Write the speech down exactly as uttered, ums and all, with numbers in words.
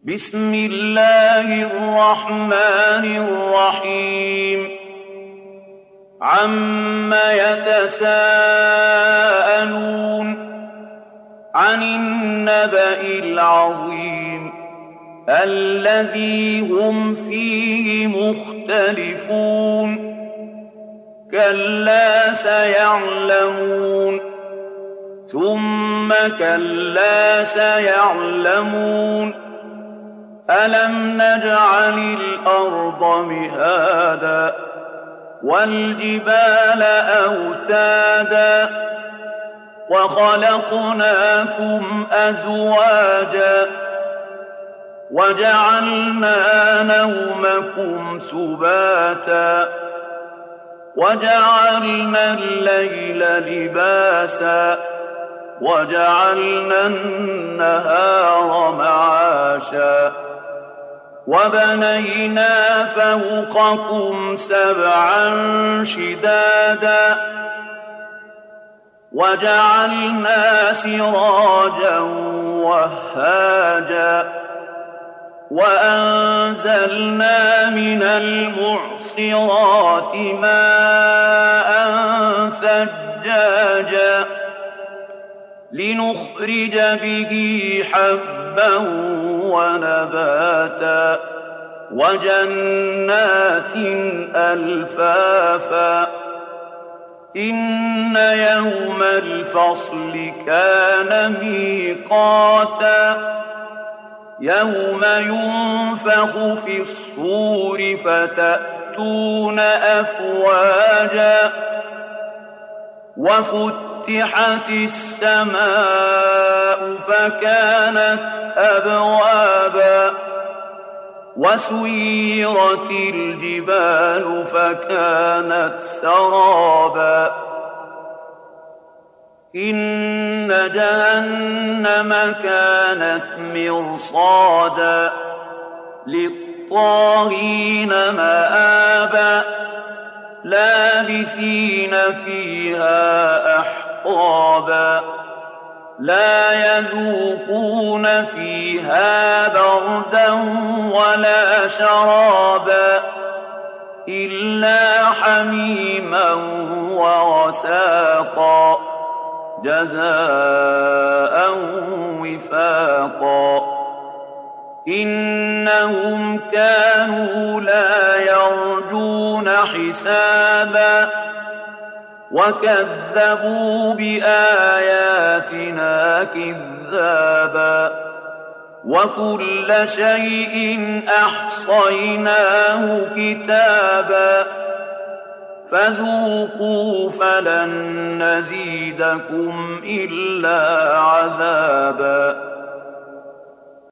بسم الله الرحمن الرحيم عم يتساءلون عن النبأ العظيم الذي هم فيه مختلفون كلا سيعلمون ثم كلا سيعلمون ألم نجعل الأرض مهادا والجبال أوتادا وخلقناكم أزواجا وجعلنا نومكم سباتا وجعلنا الليل لباسا وجعلنا النهار معاشا وبنينا فوقكم سبعا شدادا وجعلنا سراجا وهاجا وأنزلنا من المعصرات ماء ثجاجا لنخرج به حبا ونباتا وجنات ألفافا إن يوم الفصل كان ميقاتا يوم ينفخ في الصور فتأتون أفواجا وفتحت السماء فكانت أبوابا وسيرت الجبال فكانت سرابا إن جهنم كانت مرصادا للطاغين مآبا لابثين فيها أحقابا لا يذوقون فيها بردا ولا شرابا إلا حميما وغساقا جزاء وفاقا إنهم كانوا لا يرجون حسابا وكذبوا بآياتنا كذابا وكل شيء أحصيناه كتابا فذوقوا فلن نزيدكم إلا عذابا